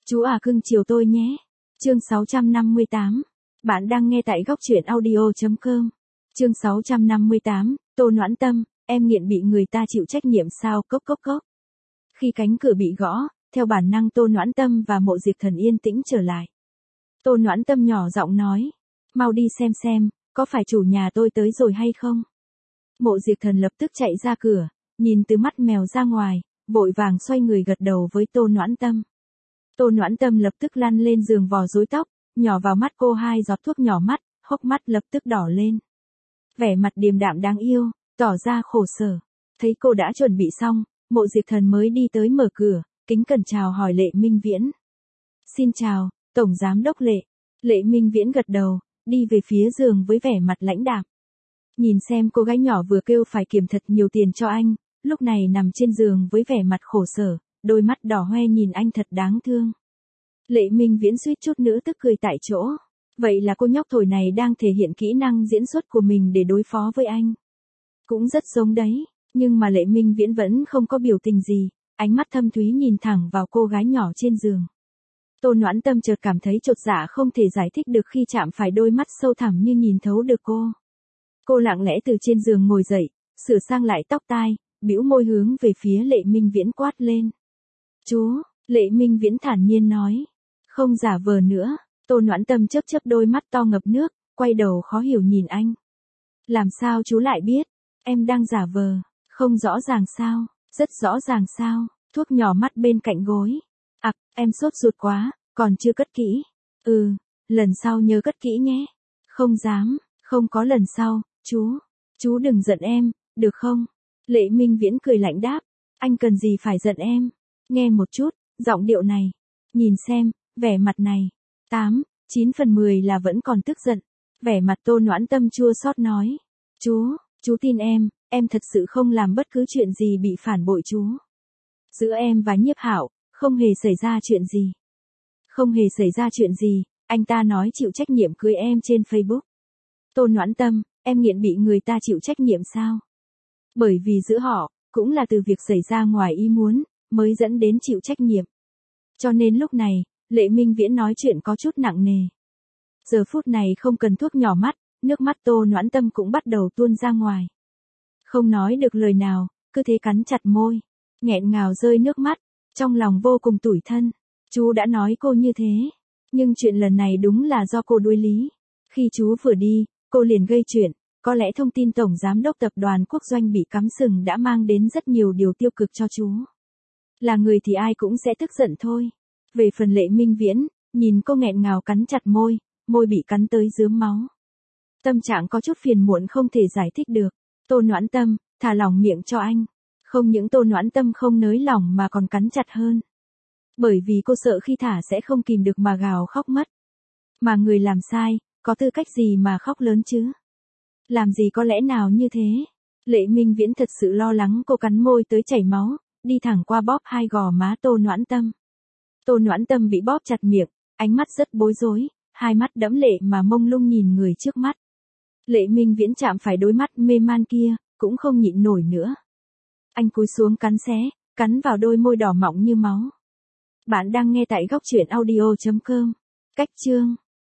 Chú à cưng chiều tôi nhé. Chương 658. Bạn đang nghe tại góc truyện audio.com. Chương 658, Tô Noãn Tâm, em nghiện bị người ta chịu trách nhiệm sao cốc cốc cốc. Khi cánh cửa bị gõ, theo bản năng Tô Noãn Tâm và Mộ Diệp Thần yên tĩnh trở lại. Tô Noãn Tâm nhỏ giọng nói, mau đi xem, có phải chủ nhà tôi tới rồi hay không? Mộ Diệp Thần lập tức chạy ra cửa, nhìn từ mắt mèo ra ngoài, vội vàng xoay người gật đầu với Tô Noãn Tâm. Tô Noãn Tâm lập tức lăn lên giường vò rối tóc, nhỏ vào mắt cô 2 giọt thuốc nhỏ mắt, hốc mắt lập tức đỏ lên. Vẻ mặt điềm đạm đáng yêu, tỏ ra khổ sở. Thấy cô đã chuẩn bị xong, Mộ Diệp Thần mới đi tới mở cửa, kính cẩn chào hỏi Lệ Minh Viễn. Xin chào, Tổng Giám đốc Lệ. Lệ Minh Viễn gật đầu, đi về phía giường với vẻ mặt lãnh đạm. Nhìn xem cô gái nhỏ vừa kêu phải kiểm thật nhiều tiền cho anh, lúc này nằm trên giường với vẻ mặt khổ sở, đôi mắt đỏ hoe nhìn anh thật đáng thương. Lệ Minh Viễn suýt chút nữa tức cười tại chỗ. Vậy là cô nhóc thổi này đang thể hiện kỹ năng diễn xuất của mình để đối phó với anh. Cũng rất giống đấy, nhưng mà Lệ Minh Viễn vẫn không có biểu tình gì, ánh mắt thâm thúy nhìn thẳng vào cô gái nhỏ trên giường. Tô Noãn Tâm chợt cảm thấy chột dạ không thể giải thích được khi chạm phải đôi mắt sâu thẳm như nhìn thấu được cô. Cô lặng lẽ từ trên giường ngồi dậy, sửa sang lại tóc tai, bĩu môi hướng về phía Lệ Minh Viễn quát lên. Chú, Lệ Minh Viễn thản nhiên nói. Không giả vờ nữa. Tô Noãn Tâm chớp chớp đôi mắt to ngập nước, quay đầu khó hiểu nhìn anh. Làm sao chú lại biết? Em đang giả vờ. Không rõ ràng sao? Rất rõ ràng sao? Thuốc nhỏ mắt bên cạnh gối. Em sốt ruột quá, còn chưa cất kỹ. Lần sau nhớ cất kỹ nhé. Không dám, không có lần sau, chú đừng giận em, được không? Lệ Minh Viễn cười lạnh đáp, anh cần gì phải giận em? Nghe một chút, giọng điệu này. Nhìn xem, vẻ mặt này. 9/10 là vẫn còn tức giận. Vẻ mặt Tô Noãn Tâm chua xót nói. Chú tin em thật sự không làm bất cứ chuyện gì bị phản bội chú. Giữa em và Nhiếp Hạo, không hề xảy ra chuyện gì. Không hề xảy ra chuyện gì, anh ta nói chịu trách nhiệm cưới em trên Facebook. Tô Noãn Tâm, em nghiện bị người ta chịu trách nhiệm sao? Bởi vì giữa họ, cũng là từ việc xảy ra ngoài ý muốn, mới dẫn đến chịu trách nhiệm. Cho nên lúc này, Lệ Minh Viễn nói chuyện có chút nặng nề. Giờ phút này không cần thuốc nhỏ mắt, nước mắt Tô Noãn Tâm cũng bắt đầu tuôn ra ngoài. Không nói được lời nào, cứ thế cắn chặt môi, nghẹn ngào rơi nước mắt, trong lòng vô cùng tủi thân. Chú đã nói cô như thế, nhưng chuyện lần này đúng là do cô đuối lý. Khi chú vừa đi, cô liền gây chuyện, có lẽ thông tin Tổng Giám đốc Tập đoàn Quốc Doanh bị cắm sừng đã mang đến rất nhiều điều tiêu cực cho chú. Là người thì ai cũng sẽ tức giận thôi. Về phần Lệ Minh Viễn, nhìn cô nghẹn ngào cắn chặt môi bị cắn tới rướm máu. Tâm trạng có chút phiền muộn không thể giải thích được. Tô Noãn Tâm, thả lỏng miệng cho anh. Không những Tô Noãn Tâm không nới lỏng mà còn cắn chặt hơn. Bởi vì cô sợ khi thả sẽ không kìm được mà gào khóc mất. Mà người làm sai, có tư cách gì mà khóc lớn chứ? Làm gì có lẽ nào như thế? Lệ Minh Viễn thật sự lo lắng cô cắn môi tới chảy máu, đi thẳng qua bóp 2 gò má Tô Noãn Tâm. Tô Noãn Tâm bị bóp chặt miệng, ánh mắt rất bối rối, 2 mắt đẫm lệ mà mông lung nhìn người trước mắt. Lệ Minh Viễn chạm phải đôi mắt mê man kia, cũng không nhịn nổi nữa. Anh cúi xuống cắn vào đôi môi đỏ mọng như máu. Bạn đang nghe tại góc truyện audio.com. Cách chương